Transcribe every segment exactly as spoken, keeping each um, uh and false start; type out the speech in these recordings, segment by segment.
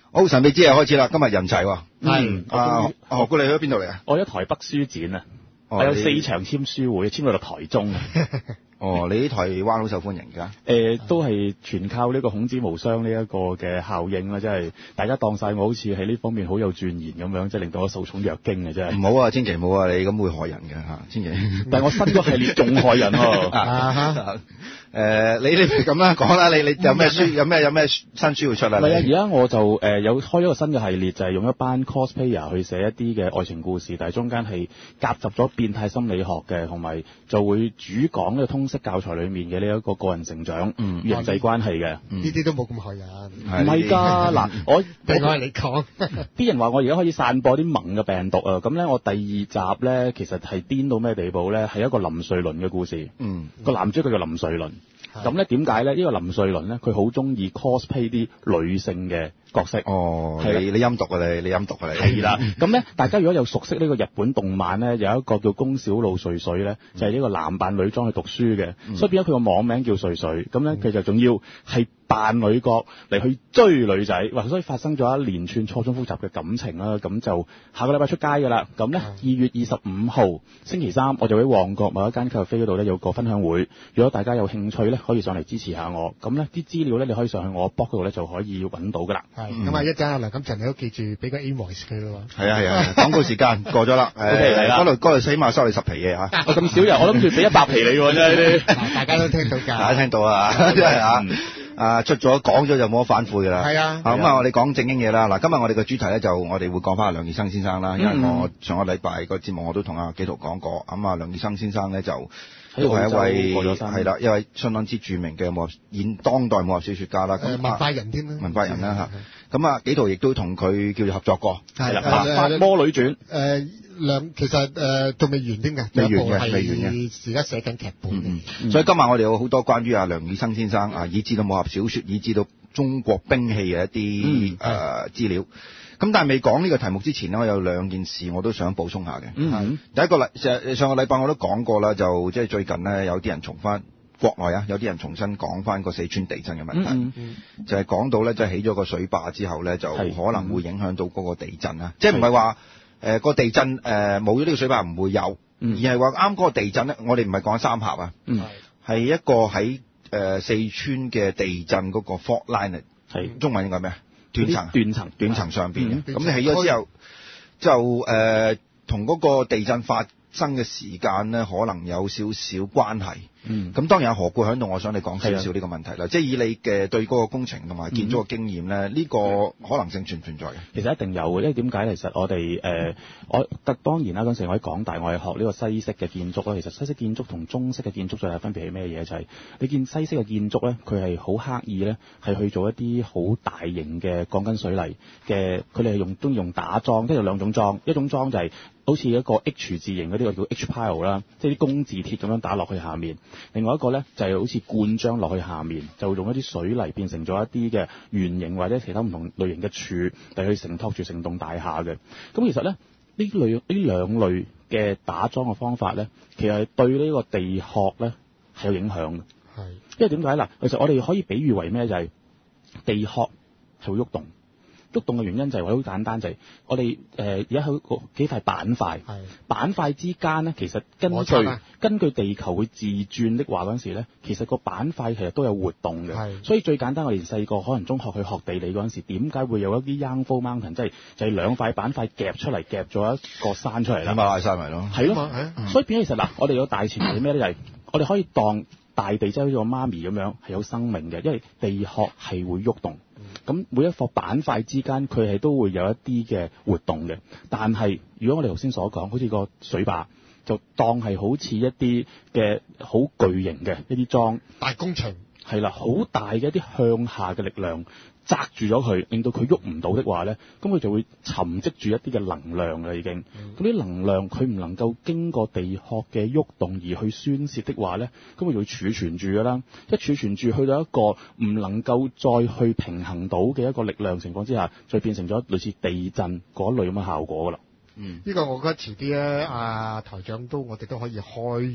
好，神秘之夜開始啦，今日人齊喎。 係啊，何故你去咗邊度嚟啊？ 我喺台北書展啊，我有四場簽書會，簽到落台中。 哦，你喺台灣好受歡迎㗎？ 誒、呃，都係全靠呢個孔子無雙呢一個嘅效應啦，即係大家當晒我好似喺呢方面好有鑽研咁樣，即係令到我受寵若驚嘅真係。 唔好啊，千祈唔好啊，你咁會害人嘅嚇，千祈。 但係我新嗰系列仲害人喎。 啊誒，你你咁啦，講啦，你你有咩書，有咩有咩新書會出啊？ 唔係啊，而家我就誒有開咗個新嘅系列，就係、是、用一班 cosplayer 去寫一啲嘅愛情故事，但係中間係夾雜咗變態心理學嘅，同埋就會主講呢個通識教材裡面嘅呢一個個人成長、嗯、人際關係嘅。 呢啲都冇咁害人。 唔係㗎，嗱，我俾我係你講， 啲人話我而家可以散播啲萌嘅病毒啊，咁咧我第二集咧其實係癲到咩地步咧？係一個林瑞麟嘅故事。嗯，個男主角叫林瑞麟。咁咧點解咧？呢個林瑞麟咧，佢好中意 cosplay 啲女性嘅角色。 哦，你你陰毒啊你，你陰毒啊你。 係啦，咁咧大家如果有熟悉呢個日本動漫咧，有一個叫宮小路穗穗咧，就係、是、呢個男扮女裝去讀書嘅、嗯，所以變咗佢個網名叫穗穗。咁咧佢就仲要係扮女角嚟去追女仔，哇！所以發生咗一連串錯綜複雜嘅感情啦。咁就下個禮拜出街㗎啦。咁咧二月二十五號星期三，我就喺旺角某一間咖啡嗰度咧有個分享會。如果大家有興趣咧，可以上嚟支持下我。咁咧啲資料咧，你可以上去我 blog 嗰度咧就可以揾到㗎啦。 係咁啊！一陣阿梁錦祥你都記住俾個 invoice 佢咯喎。 係啊係啊，廣告時間過咗啦。誒，嗰度嗰度起碼收你十皮嘢嚇。 我咁少人，我諗住俾一百皮你喎，真係啲。 大家都聽到㗎。 大家聽到啊，真係啊。啊，出咗講咗就冇得反悔㗎啦。係啊。咁啊，我哋講正經嘢啦。嗱，今日我哋個主題咧就我哋會講翻阿梁羽生先生啦。因為我上個禮拜個節目我都同阿紀陶講過。咁啊，梁羽生先生咧就都係一位係啦，一位相當之著名嘅武俠現當代武俠小説家啦。 誒，文化人添啦。 文化人啦嚇。咁啊，紀陶亦都同佢叫做合作過。 係啦，《白髮魔女傳》 誒兩其實誒仲未完添嘅， 未完嘅，未完嘅。 而家寫緊劇本。 嗯嗯。所以今日我哋有好多關於阿梁羽生先生啊，以至到武俠小説，以至到中國兵器嘅一啲誒資料。咁但係未講呢個題目之前呢，我有兩件事我都想補充下嘅。嗯。第一個禮上上個禮拜我都講過啦，就即係最近呢，有啲人重翻國內啊，有啲人重新講翻個四川地震嘅問題，嗯嗯、就係講到咧，即係起咗個水壩之後咧，就可能會影響到嗰個地震啦。即係唔係話誒個地震誒冇咗呢個水壩唔會有，嗯、而係話啱嗰個地震咧，我哋唔係講三峽啊，係、嗯、一個喺誒、呃、四川嘅地震嗰個 fault line， 係中文應該咩啊？斷層斷層斷層上邊嘅，咁、嗯、你起咗之後就誒同嗰個地震發生嘅時間咧，可能有少少關係。嗯，咁當然有何故響度，我想你講少少呢個問題啦。即係以你嘅對嗰個工程同埋建築嘅經驗咧，呢、嗯、個可能性存唔存在嘅？ 其實一定有嘅，因為點解？其實我哋誒、呃，我特當然啦，嗰陣時我喺港大，我係學呢個西式嘅建築啦。其實西式建築同中式嘅建築最大分別係咩嘢？就係、是、你見西式嘅建築咧，佢係好刻意咧，係去做一啲好大型嘅鋼筋水泥嘅，佢哋係用中意用打樁，即係有兩種樁，一種樁就係好似一個 H 字形嗰啲，我叫 H pile 啦，即係啲工字鐵咁樣打落去下面。另外一個咧就係好似灌漿落去下面，就用一啲水泥變成咗一啲嘅圓形或者其他唔同類型嘅柱嚟去承托住成棟大廈嘅。咁其實咧呢類呢兩類嘅打樁嘅方法咧，其實係對呢個地殼咧係有影響嘅。係，因為點解嗱？其實我哋可以比喻為咩？就係、是、地殼係會喐動。喐動嘅原因就係好簡單，就係、是、我哋誒而家喺個幾塊板塊，板塊之間咧，其實根據、啊、根據地球會自轉的話嗰陣時咧，其實個板塊其實都有活動嘅。所以最簡單，我哋細個可能中學去學地理嗰陣時，點解會有一啲 Youngful Mountain，即係就係、是、兩塊板塊夾出嚟，夾咗一個山出嚟啦。 馬拉山咪咯， 係咯，所以變咗其實嗱，我哋有大前提咩咧？就係、是、我哋可以當大地即係好似個媽咪咁樣係有生命嘅，因為地殼係會喐動。咁每一個板塊之間，佢係都會有一啲嘅活動嘅。但係如果我哋頭先所講，好似個水壩，就當係好似一啲嘅好巨型嘅一啲樁大工程，係啦，好大嘅一啲向下嘅力量擲住咗佢，令到佢喐唔到的話咧，咁佢就會沉積住一啲嘅能量啦，已經。咁啲能量佢唔能夠經過地殼嘅喐動而去宣泄的話咧，咁佢就會儲存住㗎啦。一儲存住去到一個唔能夠再去平衡到嘅一個力量情況之下，就變成咗類似地震嗰類咁嘅效果㗎啦。 嗯，呢、這個我覺得遲啲咧，阿、啊、台長都我哋都可以開一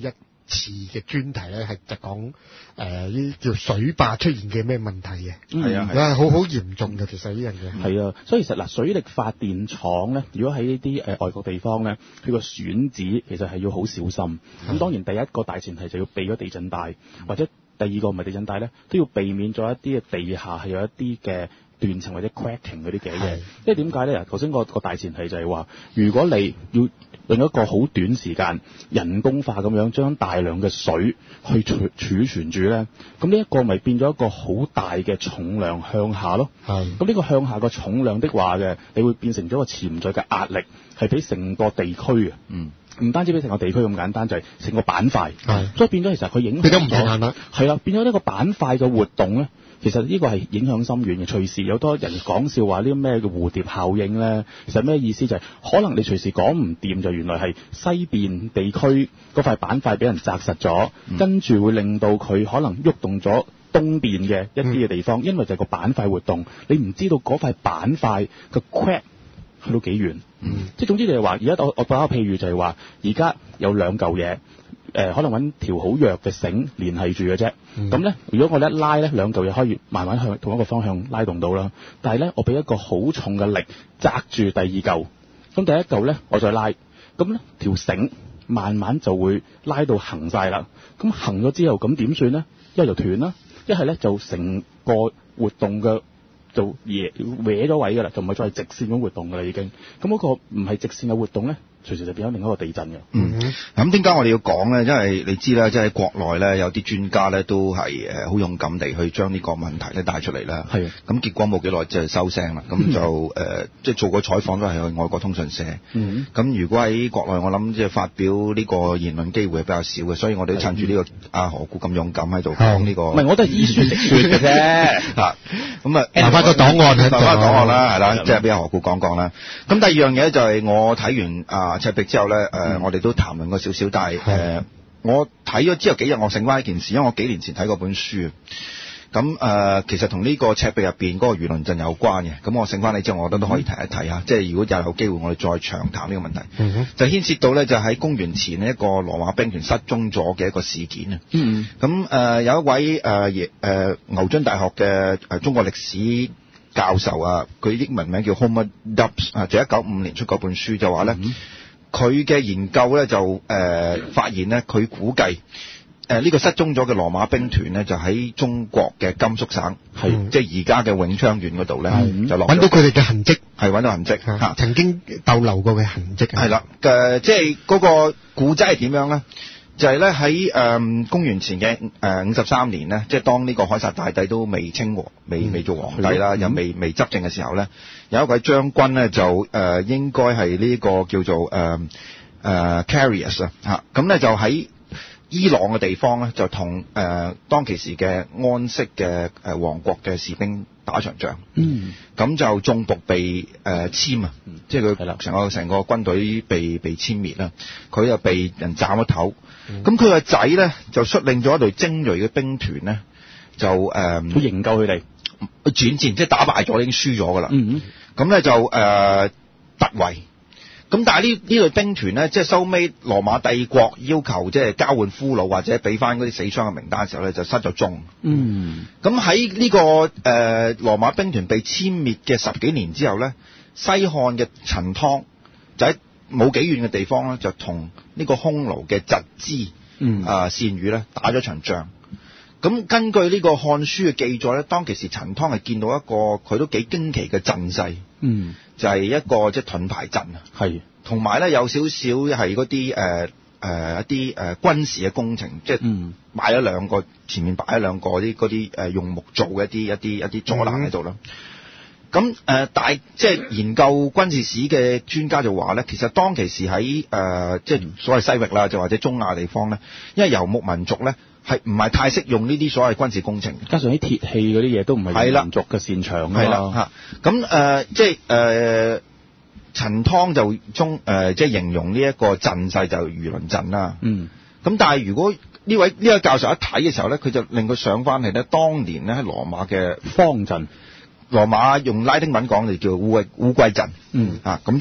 次嘅專題咧，係就講誒呢叫水壩出現嘅咩問題嘅。 係啊， 係啊，好好嚴重嘅，其實呢樣嘢。 係啊，所以其實嗱，水力發電廠咧，如果喺呢啲誒外國地方咧，佢個選址其實係要好小心。咁當然第一個大前提就要避咗地震帶，或者第二個唔係地震帶咧，都要避免咗一啲嘅地下係有一啲嘅斷層或者 cracking 嗰啲嘅嘢。因為點解咧？頭先個個大前提就係話，如果你要用一個好短時間人工化咁樣將大量嘅水去儲儲存住咧，咁呢一個咪變咗一個好大嘅重量向下咯。係。咁呢個向下個重量的話嘅，你會變成咗個潛在嘅壓力，係俾成個地區嘅。嗯。唔單止俾成個地區咁簡單，就係、是、成個板塊。係。所以變咗其實佢影響咗。變咗唔平衡啦。係啦，變咗呢個板塊嘅活動咧。其實呢個係影響深遠嘅，隨時有多人講笑話呢啲咩嘅蝴蝶效應咧。其實咩意思就係、是、可能你隨時講唔掂，就原來係西邊地區嗰塊板塊俾人砸實咗，嗯、跟住會令到佢可能喐動咗東邊嘅一啲嘅地方，嗯、因為就係個板塊活動，你唔知道嗰塊板塊嘅 crack 去到幾遠。嗯，即係總之你係話，而家我我打個譬如就係話，而家有兩嚿嘢。誒、呃、可能揾條好弱嘅繩連繫住嘅啫，咁咧、嗯、如果我一拉咧，兩嚿嘢可以慢慢向同一個方向拉動到啦。但係咧，我俾一個好重嘅力擲住第二嚿，咁第一嚿咧我再拉，咁咧條繩慢慢就會拉到行晒啦。咁行咗之後，咁點算咧？一係就斷啦，一係咧就成個活動嘅就嘢歪咗位㗎啦，就唔係再係直線咁活動㗎啦已經。咁嗰個唔係直線嘅活動咧，隨時就變咗另一個地震嘅。嗯， 咁點解我哋要講咧？因為你知啦，即係國內咧有啲專家咧都係誒好勇敢地去將呢個問題咧帶出嚟啦。係。咁結果冇幾耐就收聲啦。咁、嗯、就誒、呃、即係做個採訪都係去外國通訊社。嗯。咁如果喺國內，我諗即係發表呢個言論機會係比較少嘅，所以我哋都趁住呢、這個阿何故咁勇敢喺度講呢個。唔係， 我都係依書直説嘅啫。 嚇。咁啊， 留翻個檔案喺度。留翻檔案啦，係啦，即係俾阿何故講講啦。咁第二樣嘢就係我睇完啊赤壁之後咧，誒、呃嗯、我哋都談論過少少，但係誒、呃、我睇咗之後幾日，我醒翻一件事，因為我幾年前睇過本書，咁誒、呃、其實同呢個赤壁入邊嗰個輿論陣有關嘅，咁我醒翻嚟之後，我覺得都可以提一提嚇，即係如果有機會，我哋再長談呢個問題，嗯、就牽涉到咧就喺公元前一個羅馬兵團失蹤咗嘅一個事件啊，咁、嗯、誒、呃、有一位誒誒、呃呃、牛津大學嘅誒中國歷史教授啊，佢英文名叫 Homer Dubs 啊，就一九五五年出嗰本書就話咧，佢、嗯、嘅研究咧就誒、呃、發現咧，佢估計誒呢、呃這個失蹤咗嘅羅馬兵團咧就喺中國嘅甘肅省，係、嗯、即係而家嘅永昌縣嗰度咧，就落揾到佢哋嘅痕跡，係揾到痕跡嚇， 曾經逗留過嘅痕跡。 係啦，誒即係嗰個古仔係點樣咧？就係咧喺誒公元前嘅誒五十三年咧，即係當呢個凱撒大帝都未稱王、未未做皇帝啦，又未未執政嘅時候咧，有一位將軍咧就誒、呃、應該係呢個叫做誒誒、呃、Carius 啊嚇，咁咧就喺伊朗嘅地方咧，就同誒、呃、當其時嘅安息嘅誒王國嘅士兵打場仗，嗯，咁就眾僕被誒、呃、殲啊，嗯、即係佢成個成個軍隊被被殲滅啦，佢又被人斬咗頭，咁佢個仔咧就率領咗一隊精鋭嘅兵團咧，就誒， 去營救佢哋， 轉戰，即係打敗咗已經輸咗噶啦，嗯，咁咧就誒突圍。咁但係呢呢隊兵團咧，即係收尾羅馬帝國要求即係交換俘虜或者俾翻嗰啲死傷嘅名單嘅時候咧，就失咗蹤。嗯。咁喺呢個誒、呃、羅馬兵團被殲滅嘅十幾年之後咧，西漢嘅陳湯就喺冇幾遠嘅地方咧，就同呢個匈奴嘅郅支嗯啊單於咧打咗場仗。咁根據呢個《漢書》嘅記載咧，當其時陳湯係見到一個佢都幾驚奇嘅陣勢。嗯。就係、是、一個即係盾牌陣啊，係，同埋咧有少少係嗰啲誒誒一啲誒、呃、軍事嘅工程，即係擺咗兩個前面擺咗兩個啲嗰啲誒用木做嘅一啲一啲一啲阻攔喺度啦。咁誒、呃，大即係研究軍事史嘅專家就話咧，其實當其時喺誒、呃、即係所謂西域啦，就或者中亞地方咧，因為游牧民族咧係唔係太識用呢啲所謂軍事工程， 加上啲鐵器嗰啲嘢都唔係民族嘅擅長㗎啦嚇。咁誒、呃、即係誒、呃、陳湯就中誒、呃、即係形容呢一個陣勢就魚鱗陣啦。嗯。咁但係如果呢位呢位教授一睇嘅時候咧，佢就令佢想翻嚟咧，當年咧喺羅馬嘅方陣。 羅馬用拉丁文講就叫烏龜烏龜陣，嗯啊，咁即係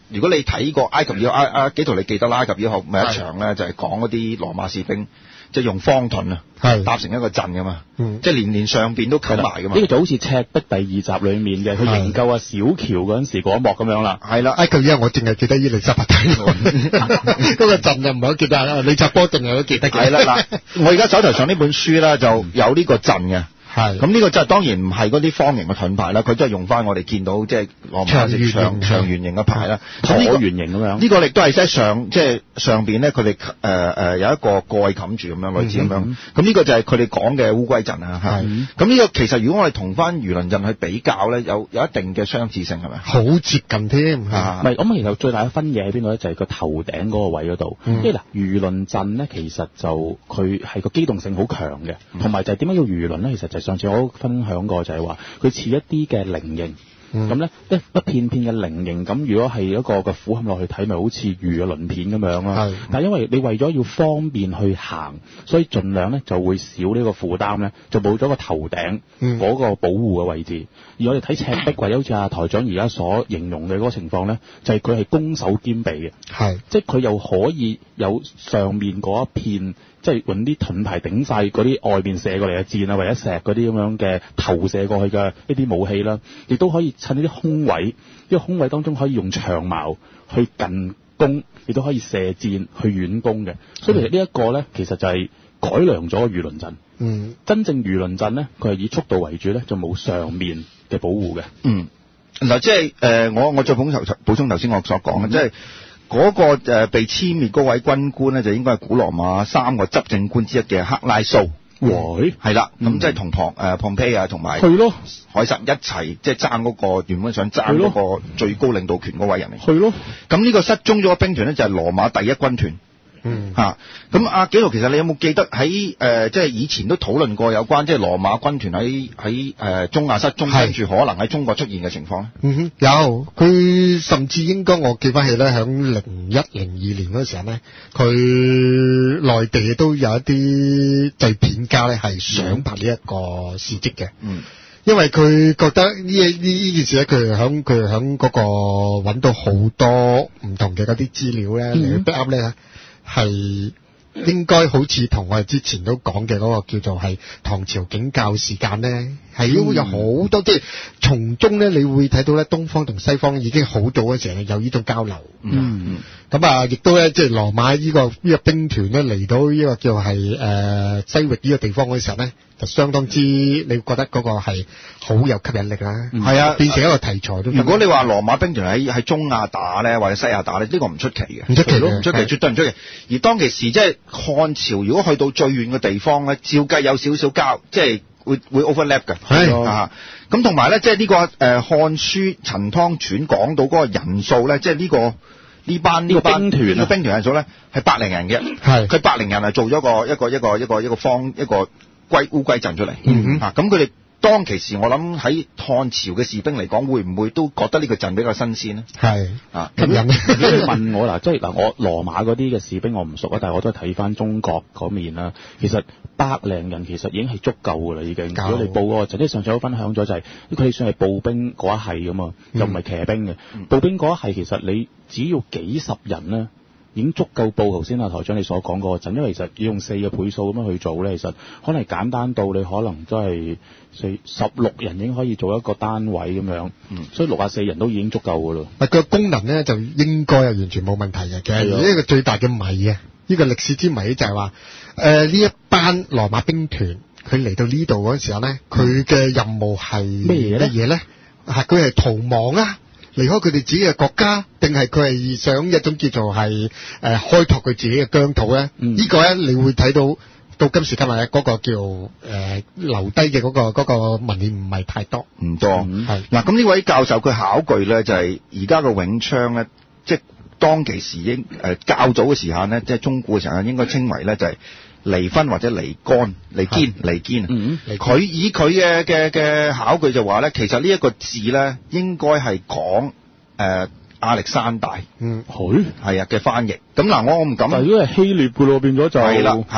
如果你睇過埃及妖阿阿幾圖，你記得啦，埃及妖學咪一場咧，就係講嗰啲羅馬士兵。即係用方盾啊，搭成一個陣噶嘛，嗯、即係連連上邊都冚埋噶嘛。 呢、這個就好似赤壁第二集裡面嘅，佢營救阿小喬嗰陣時嗰一幕咁樣啦。 係啦， 埃及因為我淨係記得伊麗莎白大王嗰個陣就唔係好記得啦，李察波定係都記得嘅。 係啦，嗱，我而家手頭上呢本書咧就有呢個陣嘅。係，咁呢個就當然唔係嗰啲方形嘅盾牌啦，佢都係用翻我哋見到即係羅馬式長長圓形嘅牌啦， 橢圓形咁樣。 呢個亦都係即係上即係上邊咧，佢哋誒誒有一個蓋冚住咁樣類似咁樣。咁呢個就係佢哋講嘅烏龜陣啊。係，咁呢個其實如果我哋同翻魚鱗陣去比較咧，有有一定嘅相似性係咪？ 好接近添。 唔係，咁其實最大嘅分野喺邊度咧？就係個頭頂嗰個位嗰度。即係嗱，魚鱗陣咧，其實就佢係個機動性好強嘅，同埋就係點解要魚鱗咧？其實就係上次我分享過就係話佢似一啲嘅菱形，咁咧一一片片嘅菱形，咁如果係一個個俯瞰落去睇，咪好似魚嘅鱗片咁樣咯。但係因為你為咗要方便去行，所以盡量咧就會少呢個負擔咧，就冇咗個頭頂嗰個保護嘅位置。嗯、而我哋睇赤壁或者好似阿台長而家所形容嘅嗰個情況咧，就係佢係攻守兼備嘅，係即係佢又可以有上面嗰一片。即係揾啲盾牌頂晒嗰啲外邊射過嚟嘅箭啊，或者石嗰啲咁樣嘅投射過去嘅一啲武器啦，亦都可以趁呢啲空位，呢個空位當中可以用長矛去近攻，亦都可以射箭去遠攻嘅。所以其實呢一個咧，其實就係改良咗魚鱗陣。嗯，真正魚鱗陣咧，佢係以速度為主咧，就冇上面嘅保護嘅。 嗯，嗱，即係誒、呃，我我再補充補充頭先我所講嘅，即係。嗰、那個誒、呃、被殲滅嗰位軍官咧，就應該係古羅馬三個執政官之一嘅克拉蘇。 喂， 係啦，咁即係同龐誒龐培啊，同埋係咯凱撒一齊，即係爭嗰個原本想爭嗰個最高領導權嗰位人嚟。 係咯， 咁呢個失蹤咗嘅兵團咧，就係羅馬第一軍團。嗯嚇，咁阿紀陶，其實你有冇記得喺誒、呃、即係以前都討論過有關即係羅馬軍團喺喺誒中亞失蹤，跟住可能喺中國出現嘅情況咧？ 嗯哼，有，佢甚至應該我記翻起咧，響零一零二年嗰時候咧，佢內地都有一啲製片家咧係想拍呢一個事蹟嘅。嗯。因為佢覺得呢呢呢件事咧，佢響佢響嗰個揾到好多唔同嘅嗰啲資料咧嚟 back up 咧。係應該好似同我哋之前都講嘅嗰個叫做係唐朝景教時間咧，係都有好多即係從中咧，你會睇到咧東方同西方已經好早嘅時候有呢種交流。嗯，咁啊，亦都咧即係羅馬呢個呢個兵團咧嚟到呢個叫係誒西域呢個地方嘅時候咧，就相當之你覺得嗰個係好有吸引力啦。係、嗯、啊，變成一個題材都。 如果你話羅馬兵團喺喺中亞打咧，或者西亞打咧，呢、這個唔出奇嘅，唔出奇咯，唔出奇，絕對唔出奇。而當其時即係漢朝，如果去到最遠嘅地方咧，照計有少少交，即係會會 overlap 嘅。係啊，咁同埋咧，即係呢、這個誒、呃《漢書陳湯傳》講到嗰個人數咧，即係呢、這個呢班呢、這個兵團呢、這個兵團人數咧係百零人嘅，係佢百零人係做咗個一個一個一個一個方一個龜烏龜陣出嚟。嗯啊，咁佢哋。當其時，我諗喺漢朝嘅士兵嚟講，會唔會都覺得呢個陣比較新鮮呢？係啊，吸引。 如果你問我嗱，即係嗱，我羅馬嗰啲嘅士兵我唔熟啊，但係我都係睇翻中國嗰面啦。其實百零人其實已經係足夠噶啦，已經。如果你報嗰個陣，即係上次我分享咗就係、是，佢哋算係步兵嗰一係噶嘛，又唔係騎兵嘅。嗯、步兵嗰一係其實你只要幾十人咧。已經足夠報頭先啊台長你所講嗰個陣，因為其實要用四個倍數咁樣去做咧，其實可能簡單到你可能都係四十六人已經可以做一個單位咁樣，嗯，所以六啊四人都已經足夠噶咯。 嗱，個功能咧就應該係完全冇問題嘅。其實呢個最大嘅謎啊，呢、呢個歷史之謎就係話，誒呢一班羅馬兵團佢嚟到呢度嗰陣時候咧，佢嘅任務係咩嘢咧？係佢係逃亡啊！離開佢哋自己嘅國家，定係佢係想一種叫做係誒、呃、開拓佢自己嘅疆土咧？嗯、個呢個咧，你會睇到到今時今日咧，嗰個叫誒、呃、留低嘅嗰個嗰、嗰個文獻唔係太多， 唔多係嗱。咁呢位教授佢考據咧，就係而家嘅永昌咧，即係當其時應誒、呃、較早嘅時間咧，即係中古嘅時間應該稱為咧就係、是。離婚或者離干、離堅、離堅啊！佢、嗯、以佢嘅嘅嘅考據就話咧，其實呢一個字咧應該係講誒亞歷山大，嗯，佢係啊嘅翻譯。咁嗱，我我唔敢。 但係如果係希臘嘅咯，變咗就係啦嚇。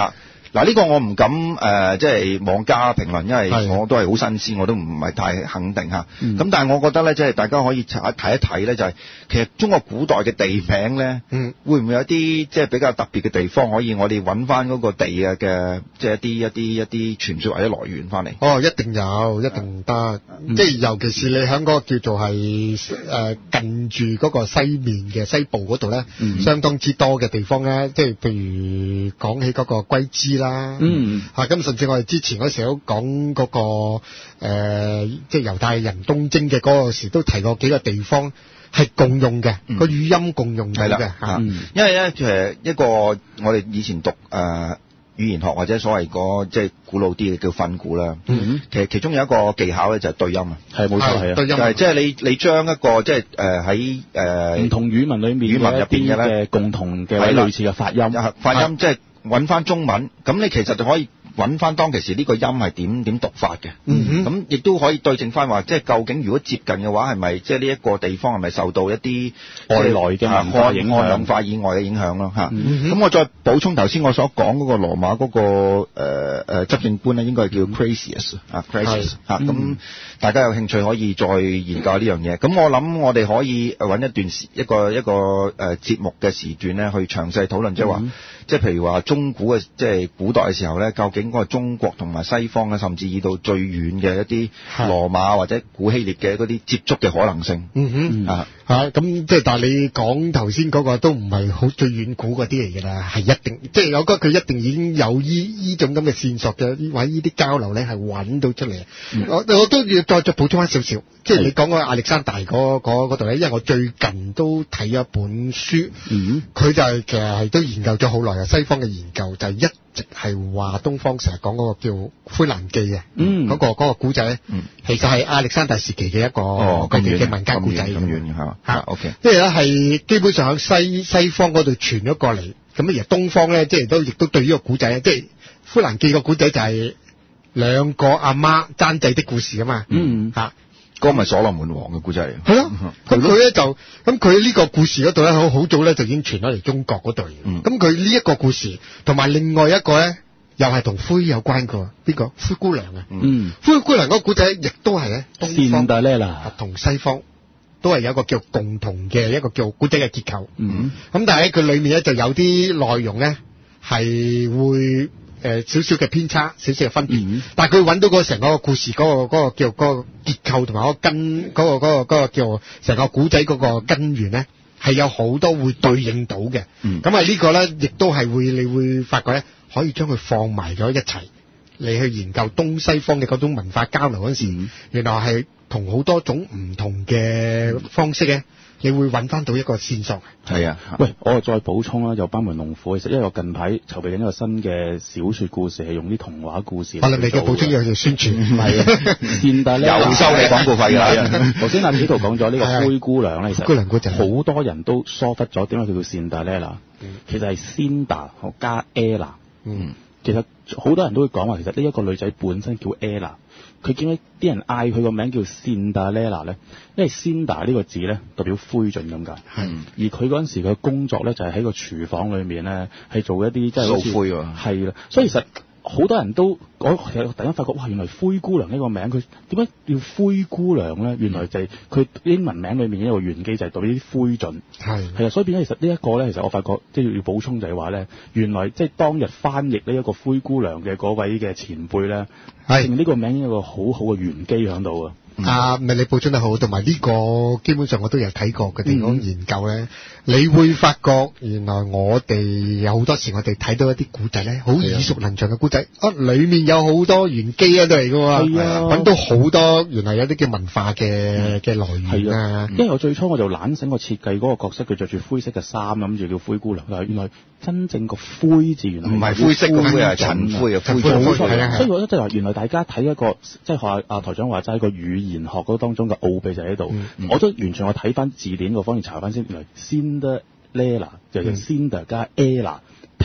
嗱呢個我唔敢誒、呃，即係妄加評論，因為係我都係好新鮮，我都唔係太肯定嚇。咁、 嗯、 但係我覺得咧，即係大家可以睇一睇咧，就係、是、其實中國古代嘅地名咧， 嗯， 會唔會有啲即係比較特別嘅地方，可以我哋揾翻嗰個地啊嘅，即係一啲一啲一啲傳說或者來源翻嚟？ 哦，一定有，一定得。 嗯、 即係尤其是你喺嗰個叫做係誒、呃、近住嗰個西面嘅西部嗰度咧， 嗯、 相當之多嘅地方咧。即係譬如講起嗰個龜茲啦， 嗯， 嚇、啊、咁甚至我哋之前嗰時都講嗰、嗰個、呃、即係猶太人東征嘅嗰個時都提過幾個地方係共用嘅，個、嗯、語音共用嘅係啦嚇。 嗯、因為咧誒一個我哋以前讀誒。呃語言學或者所謂嗰即係古老啲嘅叫訓詁啦，嗯、其實其中有一個技巧咧就係對音啊， 係冇錯係啊， 對音就係即係你你將一個即係誒喺誒唔同語文裏面語文入邊嘅咧共同嘅類似嘅發音， 發音即係揾翻中文，咁你其實就可以揾翻當其時呢個音係點點讀法嘅，咁亦都可以對證翻話，即係究竟如果接近嘅話，係咪即係呢一個地方係咪受到一啲外來嘅文化影響、 文化以外嘅影響咯嚇？咁、嗯、我再補充頭先我所講嗰個羅馬嗰、那個誒誒、呃、執政官咧，應該係叫 Crassus 啊 Crassus 嚇，咁大家有興趣可以再研究呢樣嘢。咁我諗我哋可以揾一段時一個一個誒、呃、節目嘅時段咧，去詳細討論，即係話，即係譬如話中古嘅即係古代嘅時候咧，究竟嗰個中國同埋西方咧，甚至以到最遠嘅一啲羅馬或者古希臘嘅嗰啲接觸嘅可能性。 嗯哼， 啊嚇咁即係，但係你講頭先嗰個都唔係好最遠古嗰啲嚟㗎啦，係一定即係我覺得佢一定已經有依依種咁嘅線索嘅，或者依啲交流咧係揾到出嚟。嗯、我我都要再再補充翻少少，即係你講嗰亞歷山大嗰嗰度咧，因為我最近都睇咗一本書，佢、嗯、就係其實係都研究咗好耐嘅西方嘅研究，就係、是、一直係話東方成日講嗰個叫《灰闌記》嘅，嗯，嗰、那個嗰、那個古仔咧，嗯，其實係亞歷山大時期嘅一個佢哋嘅民間古仔咁樣嘅嚇嚇 OK，即係咧係基本上喺西西方嗰度傳咗過嚟，咁而東方咧即係都亦都對呢個古仔咧，即係《灰闌記》個古仔就係兩個阿媽爭仔的故事啊嘛，嗯嚇。 嗰個咪所羅門王嘅故仔嚟， 係咯。咁佢咧就咁佢呢個故事嗰度咧，好好早咧就已經傳咗嚟中國嗰度。咁佢呢一個故事，同埋另外一個咧，又係同灰有關嘅。邊個？灰姑娘啊。嗯。灰姑娘嗰個古仔亦都係咧，東方同西方都係有一個叫共同嘅一個叫古仔嘅結構。嗯。咁但係咧，佢裏面咧就有啲內容咧係會。誒少少嘅偏差，少少嘅分別，嗯、但係佢揾到個成個故事嗰、嗰個嗰、嗰個叫嗰、嗰個結構同埋嗰個根嗰、嗰個嗰、嗰個嗰個叫成個古仔嗰個根源咧，係有好多會對應到嘅。咁啊、嗯、呢個咧，亦都係會你會發覺咧，可以將佢放埋咗一齊，你去研究東西方嘅嗰種文化交流嗰陣時，嗯、原來係同好多種唔同嘅方式咧。你會揾翻到一個線索。 係啊， 喂，我再補充啦，有班門弄斧。其實因為我近排籌備緊一個新嘅小説故事，係用啲童話故事。 我哋你嘅補充嘢叫宣傳， 唔係啊，善達咧又收你廣告費㗎。 頭先阿紀陶講咗呢個灰姑娘咧，其實好多人都疏忽咗，點解佢叫善達咧？嗱，其實係 Cinda 加 Ella。嗯，其實好多人都會講話，其實呢一個女仔本身叫 Ella。佢點解啲人嗌佢個名叫 Cinderella 咧？因為 Cinder 呢個字咧代表灰燼咁解。係、嗯。而佢嗰陣時嘅工作咧就係喺個廚房裏面咧係做一啲即係掃灰喎。 係啦，所以其實好多人都我其實突然間發覺，哇！原來灰姑娘呢個名佢點解叫灰姑娘咧？原來就係佢英文名裏面一個原機就係代表啲灰燼。係。係啊，所以變咗其實呢一個咧，其實我發覺即係要補充就係話咧，原來即係當日翻譯呢一個灰姑娘嘅嗰位嘅前輩咧。係呢個名有一個好好嘅玄機喺度啊！ 啊，咪你補充得好，同埋呢個基本上我都有睇過嘅地方研究咧，嗯、你會發覺原來我哋有好多時我哋睇到一啲古仔咧，好耳熟能詳嘅古仔，啊，裡面有好多玄機喺度嚟㗎喎，係啊，揾到好多原來有啲嘅文化嘅嘅、嗯、來源啊！ 因為我最初我就懶醒，我設計嗰個角色，佢着住灰色嘅衫，諗住叫灰姑娘，但係原來真正個灰字原來唔係灰色嘅灰，係塵灰啊，灰冇錯係啊！所以我覺得即係話原來大家睇一個即係學阿台長話齋一個語言學嗰當中嘅奧秘就喺度，嗯、我都完全我睇翻字典個方面查翻先，原來 Cinderella 就叫 Cinder 加 Ella，、嗯、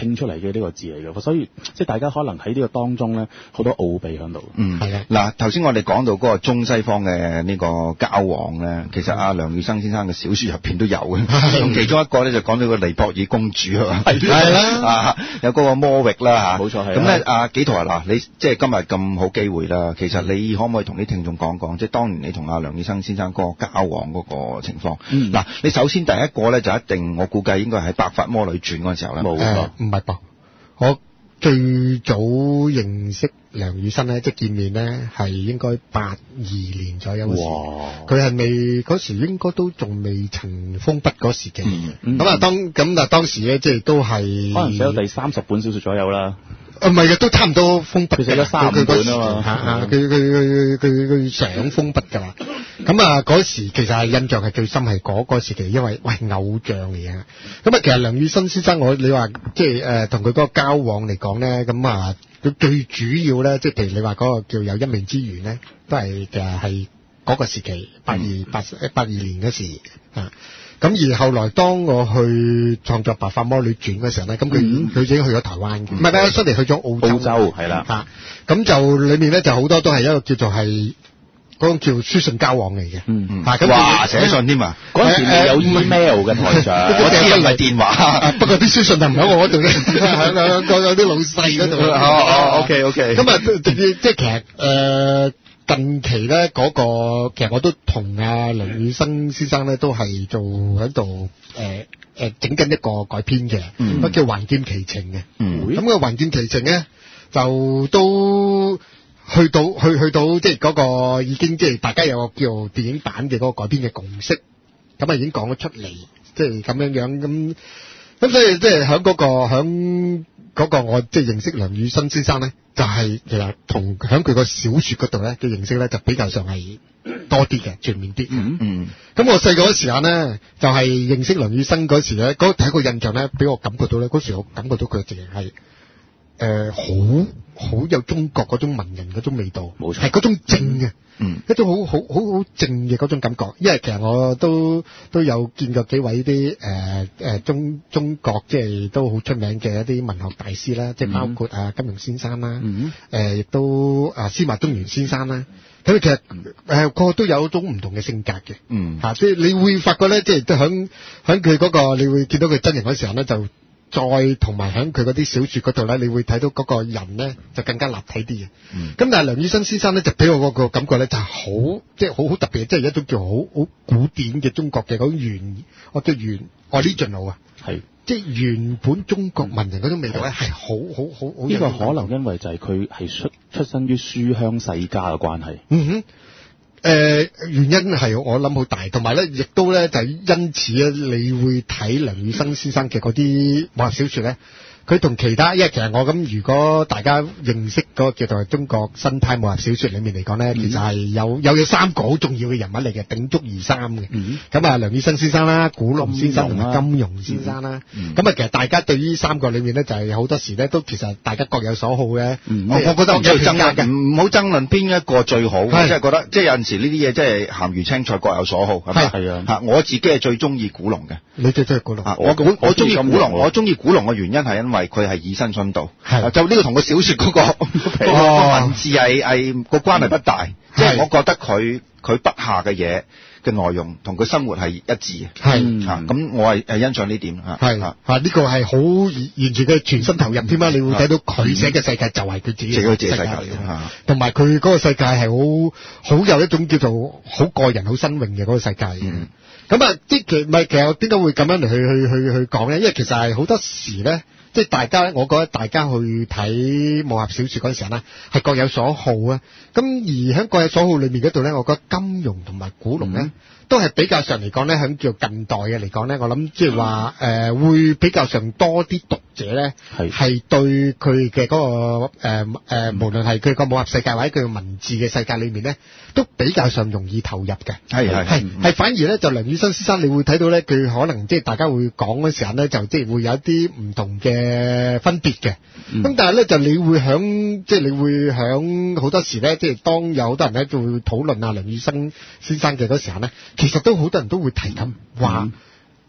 拼出嚟嘅呢個字嚟嘅，所以即係大家可能喺呢個當中咧好多奧秘喺度。 嗯，係啊。嗱，頭先我哋講到嗰個中西方嘅呢個交往咧，其實阿梁羽生先生嘅小説入邊都有嘅。咁其中一個咧就講到個尼泊爾公主啊， 係啦， 啊有嗰個魔域啦嚇， 冇錯係。 咁咧啊幾圖啊嗱，你即係今日咁好機會啦，其實你可唔可以同啲聽眾講講，即係當年你同阿梁羽生先生嗰個交往嗰個情況？嗱、嗯，你首先第一個咧就一定，我估計應該係喺《白髮魔女傳》嗰陣時候咧。冇錯， 唔係噃，我最早認識梁羽生咧，即係見面咧，係應該八二年左右嗰時。佢係未嗰時應該都仲未曾封筆嗰時嘅。咁、嗯、啊、嗯、當咁啊當時咧，即係都係可能寫到第三十本小説左右啦。 唔係嘅，都差唔多封筆。佢寫咗三本啊嘛。 嚇佢佢佢佢佢想封筆㗎啦。咁啊嗰時其實係印象係最深係嗰個時期，因為喂偶像嚟嘅。咁啊其實梁羽生先生我你話即係誒同佢嗰個交往嚟講咧，咁啊佢最主要咧，即係譬如你話嗰個叫有一面之緣咧，都係其實係嗰個時期八二八八二年嗰時啊。咁而後來當我去創作《白髮魔女傳》嘅時候咧，咁佢佢已經去咗台灣嘅，唔係咩？出嚟去咗澳洲。 澳洲係啦， 嚇咁就裏面咧就好多都係一個叫做係嗰個叫書信交往嚟嘅。嗯嗯。嚇咁哇，寫信添啊！ 嗰陣時未有 email 嘅台上， 我知唔係電話。 不過啲書信就唔喺我嗰度嘅，喺喺嗰啲老細嗰度。 哦哦，OK OK。 咁啊，即係其實誒。近期咧嗰、那個其實我都同阿梁羽生先生咧都係做喺度誒誒整緊一個改編嘅，嗯、叫《還劍奇情》嘅。咁個《還劍奇情》咧就都去到去去到即係嗰個已經即係大家有個叫電影版嘅嗰個改編嘅共識，咁啊已經講咗出嚟，即係咁樣樣咁咁，所以即係喺嗰個喺嗰個我即係認識梁羽生先生咧。就係、是、其實同喺佢個小説嗰度咧嘅認識咧就比較上係多啲嘅，全面啲。嗯嗯。咁我細個嗰時間咧，就係、是、認識梁羽生嗰時咧，嗰第一個印象咧，俾我感覺到咧，嗰時我感覺到佢直情係誒好好有中國嗰種文人嗰種味道，冇錯，係嗰種靜嘅，嗯，一種好好好好靜嘅嗰種感覺。因為其實我都都有見過幾位啲誒誒中中國即係都好出名嘅一啲文學大師啦，即係包括啊金庸先生啦，嗯，誒亦都啊司馬東原先生啦。咁其實誒個個都有一種唔同嘅性格嘅，嗯，嚇，即係你會發覺咧，即係都響響佢嗰個，你會見到佢真人嗰時候咧就。再同埋喺佢嗰啲小説嗰度咧，你會睇到嗰個人咧就更加立體啲嘅。咁、嗯、但係梁羽生先生咧就俾我嗰個感覺咧就係好即係好好特別，即係一種叫好好古典嘅中國嘅嗰種原，我叫原 original 啊，係即係原本中國文人嗰種味道咧係好好好好。 呢、這個可能因為就係佢係出出身於書香世家嘅關係。 嗯哼。誒、呃、原因係我諗好大，同埋咧，亦都咧就係、是、因此咧，你會睇梁羽生先生嘅嗰啲武俠小説咧，佢同其他，因為其實我咁，如果大家認識嗰個叫做中國新派武俠小説裡面嚟講咧，其實係有有有三個好重要嘅人物嚟嘅，鼎足而三嘅。咁、嗯、啊，梁羽生先生啦、古龍先生同埋金庸先生啦。咁、嗯、啊、嗯，其實大家對於三個裡面咧，就係、是、好多時咧，都其實大家各有所好嘅、嗯。我我覺得唔好爭論嘅， 唔好爭論邊一個最好。即係覺得，即係有陣時呢啲嘢，即係鹹魚青菜各有所好，係咪？係啊。嚇，我自己係最中意古龍嘅。 你最中意古龍？ 我我我中意古龍，我中意古龍嘅原因係因為佢係以身殉道。係。就呢個同個小説嗰、那個個、哦、文字係係個關係不大。即係、就是、我覺得佢佢筆下嘅嘢嘅內容同佢生活係一致嘅。係。嚇，咁我係係欣賞呢點嚇。係。嚇， 呢個係好完全嘅全身投入添啦！你會睇到佢寫嘅世界就係佢自己嘅世界，同埋佢嗰個世界係好好有一種叫做好個人、好新穎嘅嗰個世界。嗯。咁啊，即係其唔係其實點解會咁樣嚟去去去去講咧？因為其實係好多時咧。即係大家，我覺得大家去睇武俠小説嗰陣時候咧，係各有所好啊。咁而喺各有所好裏面嗰度咧，我覺得金庸同埋古龍咧、嗯，都係比較上嚟講咧，喺叫近代嘅嚟講咧，我諗即係話誒會比較上多啲讀者咧，係對佢嘅嗰個誒誒、呃呃，無論係佢個武俠世界或者佢個文字嘅世界裏面咧，都比較上容易投入嘅。係係係係，反而咧就梁羽生先生，你會睇到咧，佢可能即係大家會講嗰時候咧，就即係會有一啲唔同嘅。誒分別嘅，咁、嗯、但係咧就你會響即係你會響好多時咧，即係當有好多人咧就會討論啊梁羽生先生嘅嗰時候咧，其實都好多人都會提及話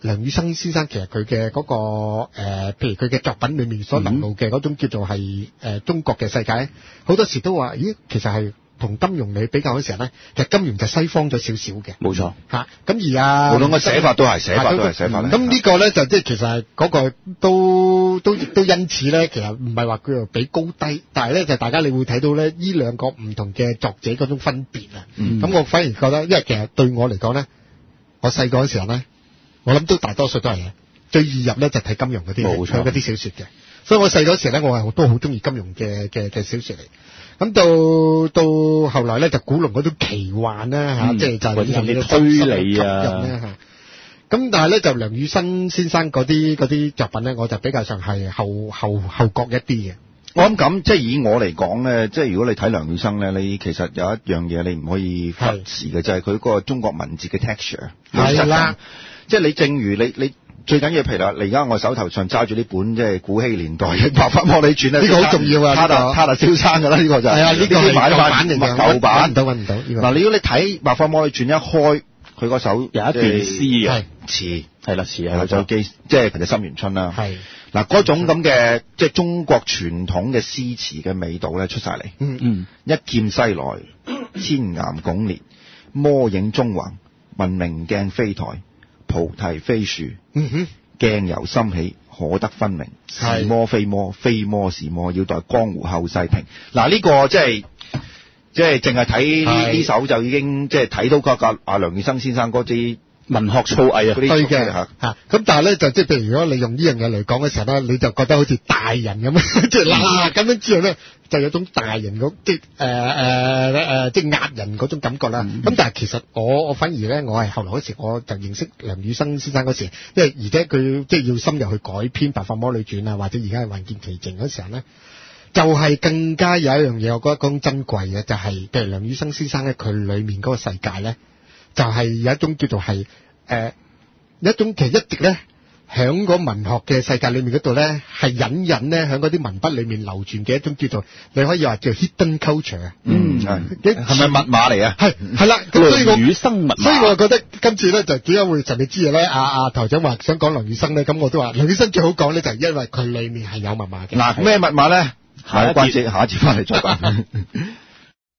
梁羽生先生其實佢嘅嗰個誒、呃，譬如佢嘅作品裏面所流露嘅嗰種叫做係誒、呃、中國嘅世界，好多時都話，咦，其實係同金庸你比較嘅時候咧，其實金庸就西方咗少少嘅， 冇錯嚇。咁而啊， 無論個寫法都係寫法都係寫法嚟。 咁呢個咧就即係其實係嗰個都都亦都因此咧，其實唔係話佢比高低，但係咧就大家你會睇到咧呢兩個唔同嘅作者嗰種分別啊。咁、嗯、我反而覺得，因為其實對我嚟講咧，我細個嘅時候咧，我諗都大多數都係最易入咧就睇金庸嗰啲，冇錯嗰啲小説嘅。所以我細個時候咧，我係都好中意金庸嘅嘅嘅小説嚟。咁到到後來咧，就古龍嗰種奇幻啦嚇，即係就係啲推理啊嚇。咁但係咧，就梁羽生先生嗰啲嗰啲作品咧，我就比較上係後後後覺一啲嘅。 我諗咁，即係以我嚟講咧，即係如果你睇梁羽生咧，你其實有一樣嘢你唔可以忽視嘅，就係佢嗰個中國文字嘅 texture。 係啦， 即係你正如你你。最緊要譬如啦，你而家我手頭上揸住呢本即係古希年代嘅《白髮魔女傳》咧，呢個好重要啊！他達他達蕭生㗎啦，呢個就係啊，呢個係舊版嚟嘅，舊版唔到揾唔到。嗱，如果你睇《白髮魔女傳》一開，佢嗰首有一段詩啊， 詞係啦，詞係就記即係其實《心源春》啦。 係嗱，嗰種咁嘅即係中國傳統嘅詩詞嘅味道咧出晒嚟。 嗯嗯， 一劍西來，千岩拱烈，魔影縱橫，聞明鏡飛台。菩提飛樹， 嗯哼， 鏡由心起，可得分明。是魔非魔，非魔是魔，要待江湖後世評。嗱，呢個即係即係淨係睇呢呢首就已經即係睇到個個阿梁羽生先生嗰啲文學造詣啊， 對嘅嚇。咁但係咧就即係譬如如果你用呢樣嘢嚟講嘅時候咧，你就覺得好似大人咁樣，即係嗱咁樣之後咧，就有種大人嗰即係誒誒誒即係壓人嗰種感覺啦。咁、嗯、但係其實我我反而咧，我係後來嗰時我就認識梁羽生先生嗰時，因為而且佢即係要深入去改編《白髮魔女傳》啊，或者而家係《還劍奇情》嗰時候咧，就係、是、更加有一樣嘢，我覺得講珍貴嘅就係、是，譬如梁羽生先生咧，佢裡面嗰個世界咧，就係、是、有一種叫做係誒、呃、一種其實一直咧。喺個文學嘅世界裏面嗰度咧，係隱隱咧喺嗰啲文筆裏面流傳嘅一種叫做，你可以話叫 hidden culture 啊。 嗯，係。係咪密碼嚟啊？ 係係啦。咁所以我梁羽生密碼。 所以我覺得今次咧就點解會神秘之夜咧？阿、啊、阿、啊、頭長話想講梁羽生咧，咁我都話梁羽生最好講咧，就係因為佢裏面係有密碼嘅。 嗱，咩密碼咧？下一關節，下一節翻嚟再講。